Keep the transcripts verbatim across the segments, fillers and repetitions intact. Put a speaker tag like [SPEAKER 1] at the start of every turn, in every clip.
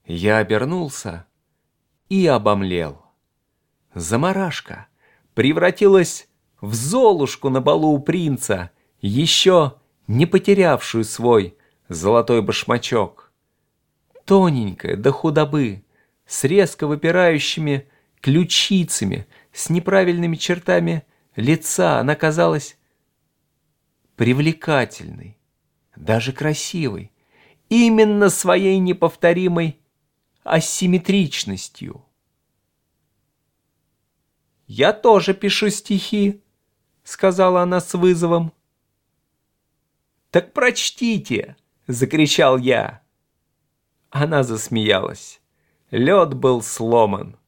[SPEAKER 1] Я обернулся и обомлел. Замарашка превратилась в Золушку на балу у принца, еще не потерявшую свой золотой башмачок. Тоненькая до худобы, с резко выпирающими ключицами, с неправильными чертами лица, она казалась привлекательной, даже красивой, именно своей неповторимой асимметричностью. «Я тоже пишу стихи», — сказала она с вызовом. «Так прочтите!» — закричал я. Она засмеялась. Лед был сломан.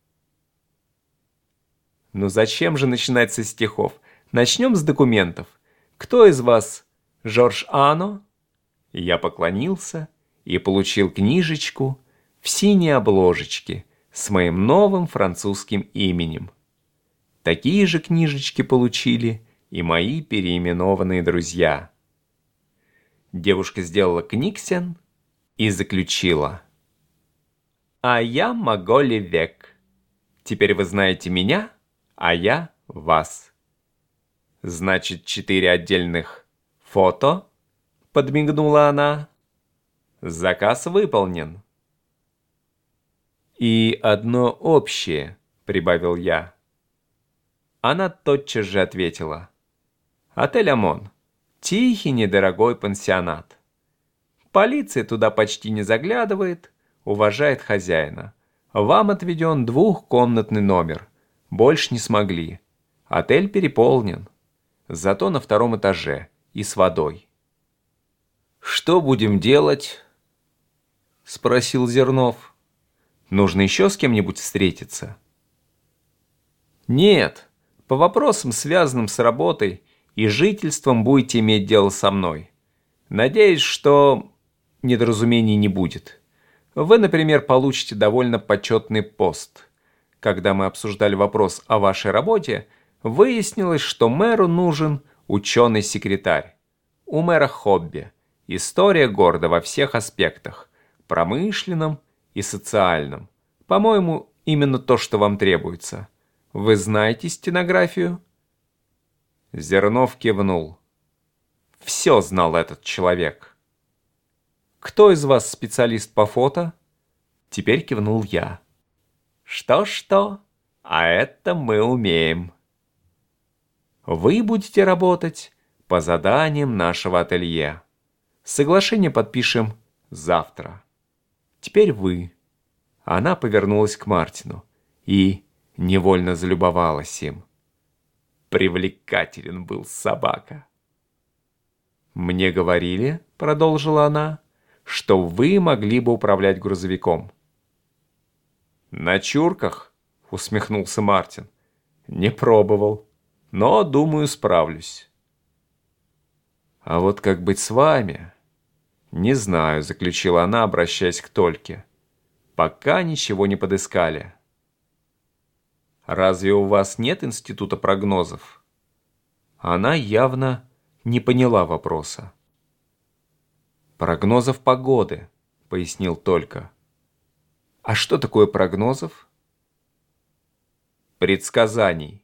[SPEAKER 1] «Ну зачем же начинать со стихов? Начнем с документов. Кто из вас Жорж Ано?» Я поклонился и получил книжечку в синей обложечке с моим новым французским именем. Такие же книжечки получили и мои переименованные друзья. Девушка сделала книгсен и заключила: «А я Маголи Век. Теперь вы знаете меня, а я вас». «Значит, четыре отдельных фото?» — подмигнула она. «Заказ выполнен». «И одно общее», — прибавил я. Она тотчас же ответила: «Отель ОМОН. Тихий, недорогой пансионат. Полиция туда почти не заглядывает, уважает хозяина. Вам отведен двухкомнатный номер. Больше не смогли. Отель переполнен. Зато на втором этаже и с водой». «Что будем делать?» — спросил Зернов. «Нужно еще с кем-нибудь встретиться?» «Нет, по вопросам, связанным с работой и жительством, будете иметь дело со мной. Надеюсь, что недоразумений не будет. Вы, например, получите довольно почетный пост. Когда мы обсуждали вопрос о вашей работе, выяснилось, что мэру нужен ученый-секретарь. У мэра хобби. История города во всех аспектах. Промышленном и социальном. По-моему, именно то, что вам требуется. Вы знаете стенографию?» Зернов кивнул. Все знал этот человек. «Кто из вас специалист по фото?» Теперь кивнул я. «Что-что? А это мы умеем». «Вы будете работать по заданиям нашего ателье. Соглашение подпишем завтра. Теперь вы». Она повернулась к Мартину и невольно залюбовалась им. Привлекателен был собака. «Мне говорили, — продолжила она, — что вы могли бы управлять грузовиком». «На чурках?» — усмехнулся Мартин. «Не пробовал, но, думаю, справлюсь». «А вот как быть с вами?» «Не знаю», — заключила она, обращаясь к Тольке. «Пока ничего не подыскали». «Разве у вас нет института прогнозов?» Она явно не поняла вопроса. «Прогнозов погоды», — пояснил Толька. «А что такое прогнозов?» «Предсказаний».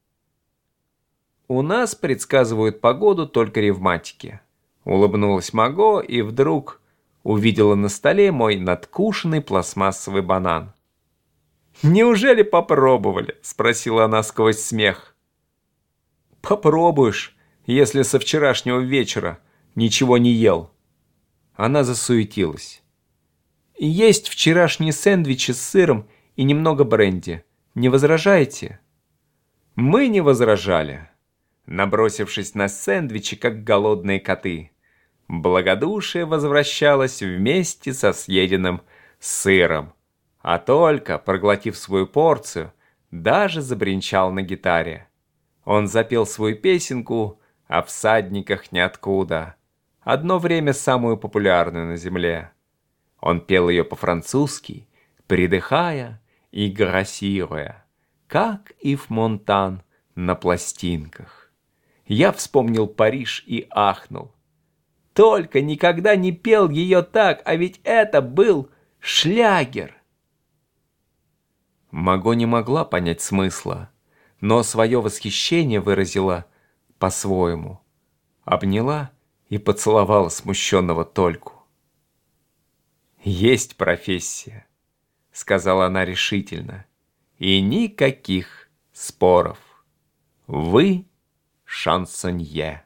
[SPEAKER 1] «У нас предсказывают погоду только ревматики», — улыбнулась Маго и вдруг увидела на столе мой надкушенный пластмассовый банан. «Неужели попробовали?» — спросила она сквозь смех. «Попробуешь, если со вчерашнего вечера ничего не ел». Она засуетилась. «Есть вчерашние сэндвичи с сыром и немного бренди. Не возражаете?» Мы не возражали, набросившись на сэндвичи, как голодные коты. Благодушие возвращалось вместе со съеденным сыром. А только, проглотив свою порцию, даже забринчал на гитаре. Он запел свою песенку о всадниках ниоткуда, одно время самую популярную на земле. Он пел ее по-французски, придыхая и грассируя, как Ив Монтан на пластинках. Я вспомнил Париж и ахнул. Только никогда не пел ее так, а ведь это был шлягер!» Маго не могла понять смысла, но свое восхищение выразила по-своему. Обняла и поцеловала смущенного Тольку. «Есть профессия», — сказала она решительно, — «и никаких споров. Вы шансонье».